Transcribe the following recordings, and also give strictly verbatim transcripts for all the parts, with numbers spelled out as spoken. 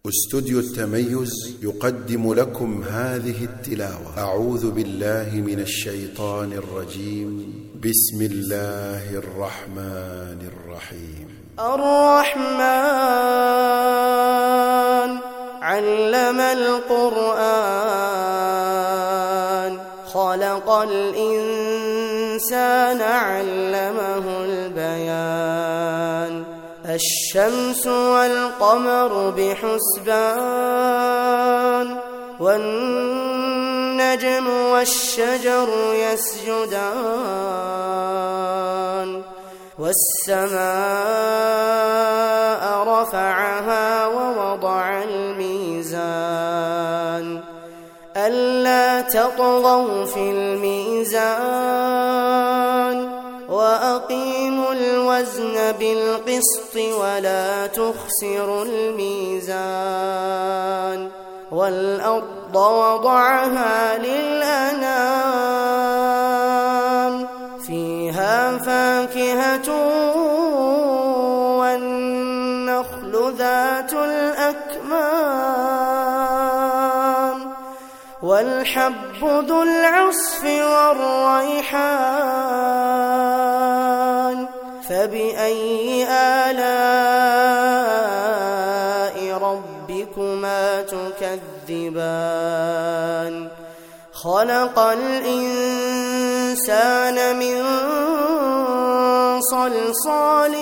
استوديو التميز يقدم لكم هذه التلاوة. أعوذ بالله من الشيطان الرجيم. بسم الله الرحمن الرحيم. الرحمن علم القرآن خلق الإنسان علمه البيان. الشمس والقمر بحسبان والنجم والشجر يسجدان. والسماء رفعها ووضع الميزان ألا تطغوا في الميزان وأقيموا الوزن بالقسط ولا تخسروا الميزان. والأرض وضعها للأنام فيها فاكهة والنخل ذات الأكمام والحب ذو العصف والريحان. فبأي آلاء ربكما تكذبان. خلق الإنسان من صلصال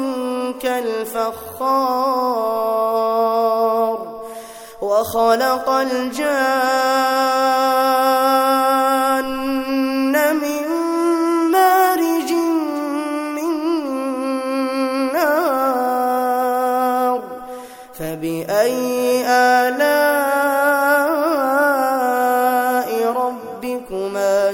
كالفخار وخلق الجان من مارج من نار. فبأي آلاء ربكما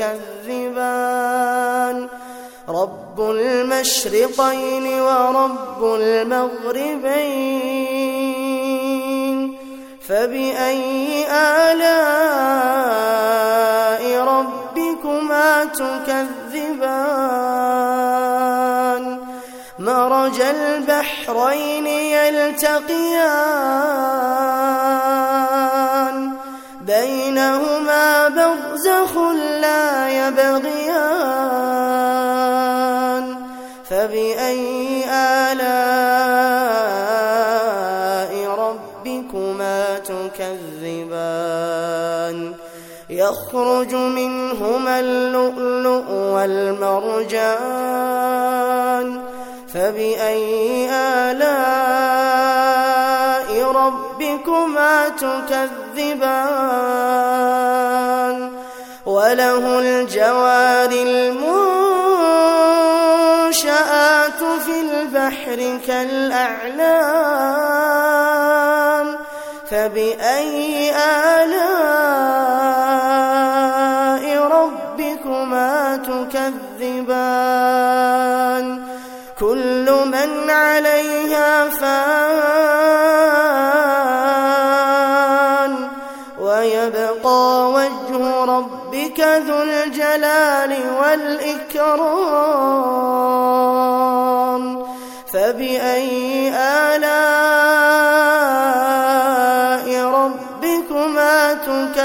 تكذبان. رب المشرقين ورب المغربين. فبأي آلاء ربكما تكذبان. مرج البحرين يلتقيان بينهما برزخ لا يبغيان. فبأي آلاء ربكما تكذبان. يخرج منهما اللؤلؤ والمرجان. فبأي آلاء ربكما تكذبان. وله الجوار المنشآت في البحر كالأعلام. فبأي آلاء ربكما تكذبان. كل من عليها فان ويبقى وجه ربك ذو الجلال والإكرام. فبأي آلاء ربكما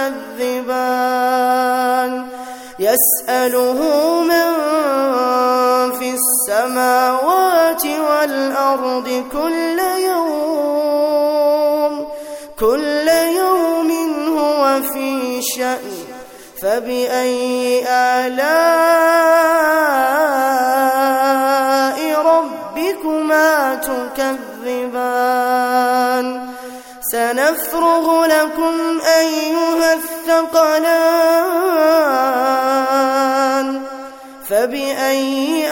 تكذبان. يسأله من في السماوات والأرض كل يوم كل يوم هو في شأن. فبأي آلاء ربكما تكذبان. سنفرغ لكم أيها الثقلان. فبأي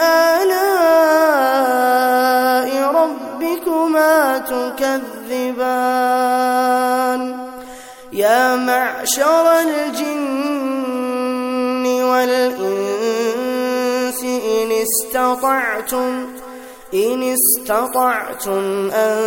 آلاء ربكما تكذبان. يا معشر الجن والإنس إن استطعتم إن استطعتم أن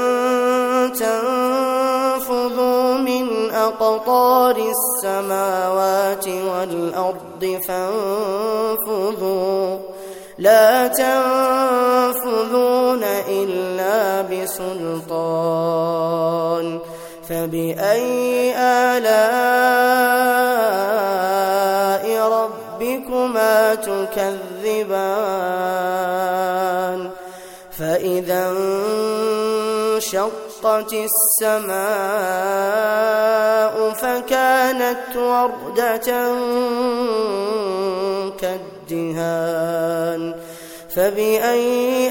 تنفذوا من أقطار السماوات والأرض فانفذوا لا تنفذون إلا بسلطان فبأي آلاء ربكما تكذبان فإذا انشقت السماء فكانت وردة كالدهان فبأي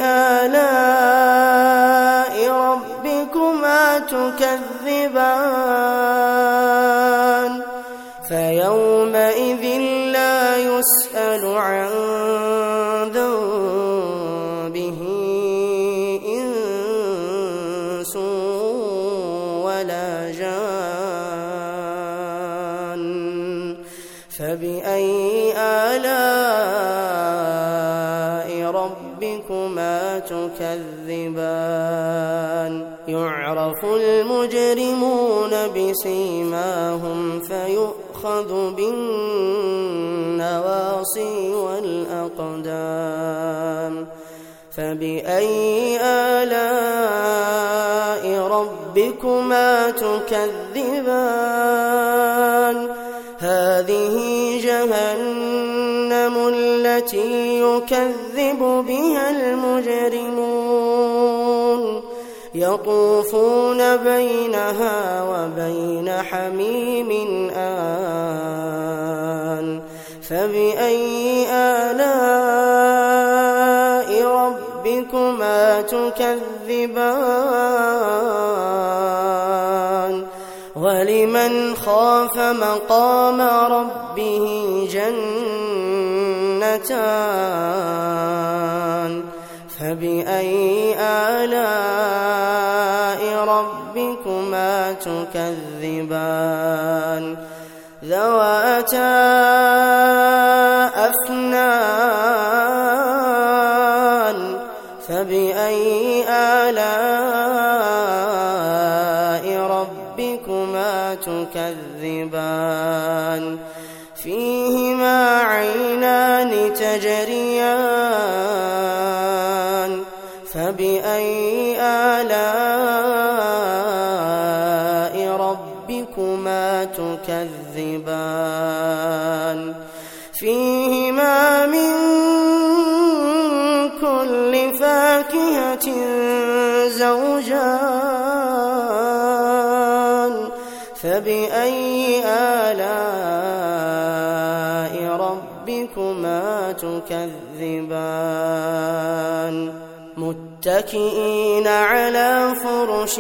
آلاء ربكما تكذبان فيومئذ لا يسأل عن ذنبه إنس ولا جان فبأي آلاء ربكما تكذبان يعرف المجرمون بسيماهم فيؤخذ بالنواصي والأقدام فبأي آلاء ربكما تكذبان هذه جهنم التي يكذب بها المجرمون يطوفون بينها وبين حميم آن فبأي آلاء ربكما تكذبان ولمن خاف مقام ربه جنتان فبأي آلاء ربكما تكذبان ذواتا أفنان فبأي آلاء ربكما تكذبان فيهما عينان تجريان فبأي آلاء ربكما تكذبان فيهما من كل فاكهة زوجان فبأي آلاء ربكما تكذبان متكئين على فرش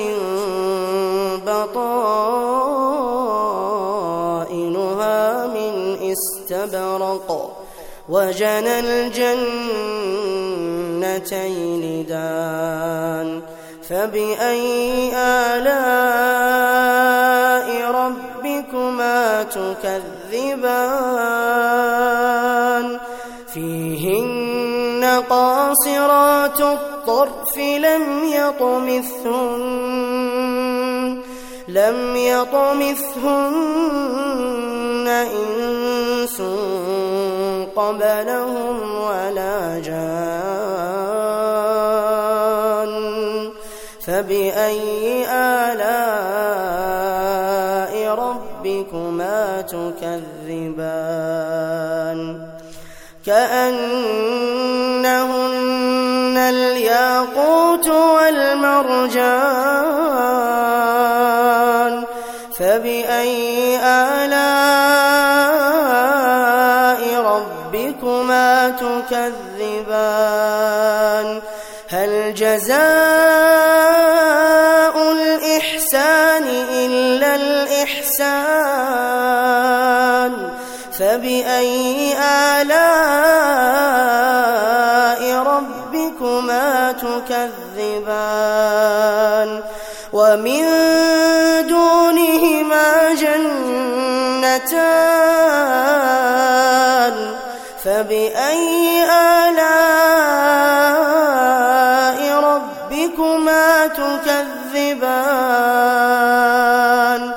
بطائنها من استبرق وجنى الجنتين دان فبأي آلاء ربكما تكذبان فيهن قاصرات الطرف لم يطمثهن لم يطمثهن إنس قبلهم ولا جان فبأي آلاء ربكما تكذبان كأنهن الياقوت والمرجان فبأي آلاء ربكما تكذبان هل جزاء الإحسان إلا الإحسان فبأي آلاء ربكما تكذبان ومن دونهما جنتان فبأي آلاء ربكما تكذبان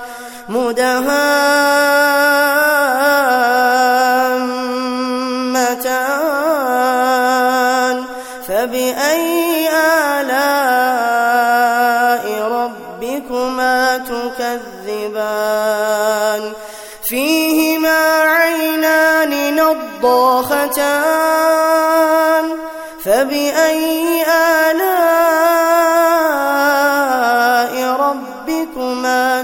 مدهامتان فبأي آلاء ربكما تكذبان فيهما عينان نضاختان فبأي آلاء ربكما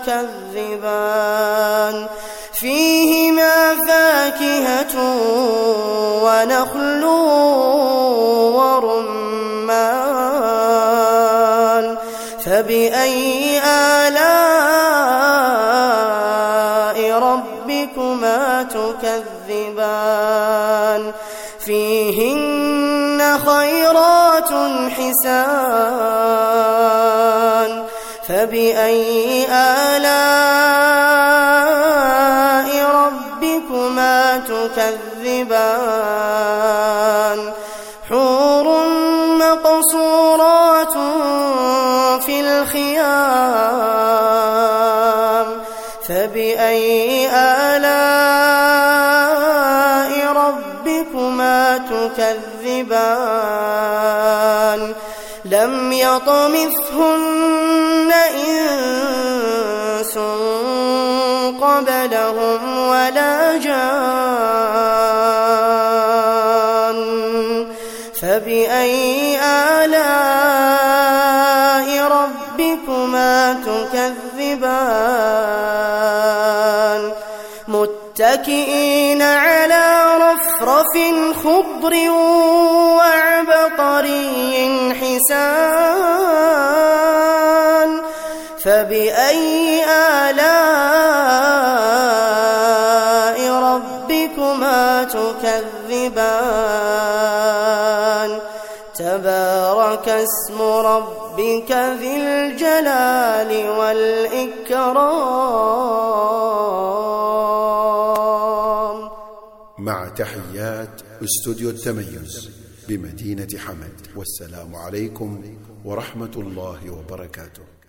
تكذبان فيهما فاكهة ونخل ورمان فبأي آلاء ربكما تكذبان فيهن خيرات حسان فبأي آلاء ربكما تكذبان حور مقصورات في الخيام فبأي آلاء ربكما تكذبان لم يطمثهن إنس قبلهم ولا جان فبأي آلاء ربكما تكذبان متكئين على رفرف خضر وعبقري حسان فبأي آلاء ربكما تكذبان تبارك اسم ربك ذي الجلال والإكرام. مع تحيات استوديو التميز بمدينة حمد، والسلام عليكم ورحمة الله وبركاته.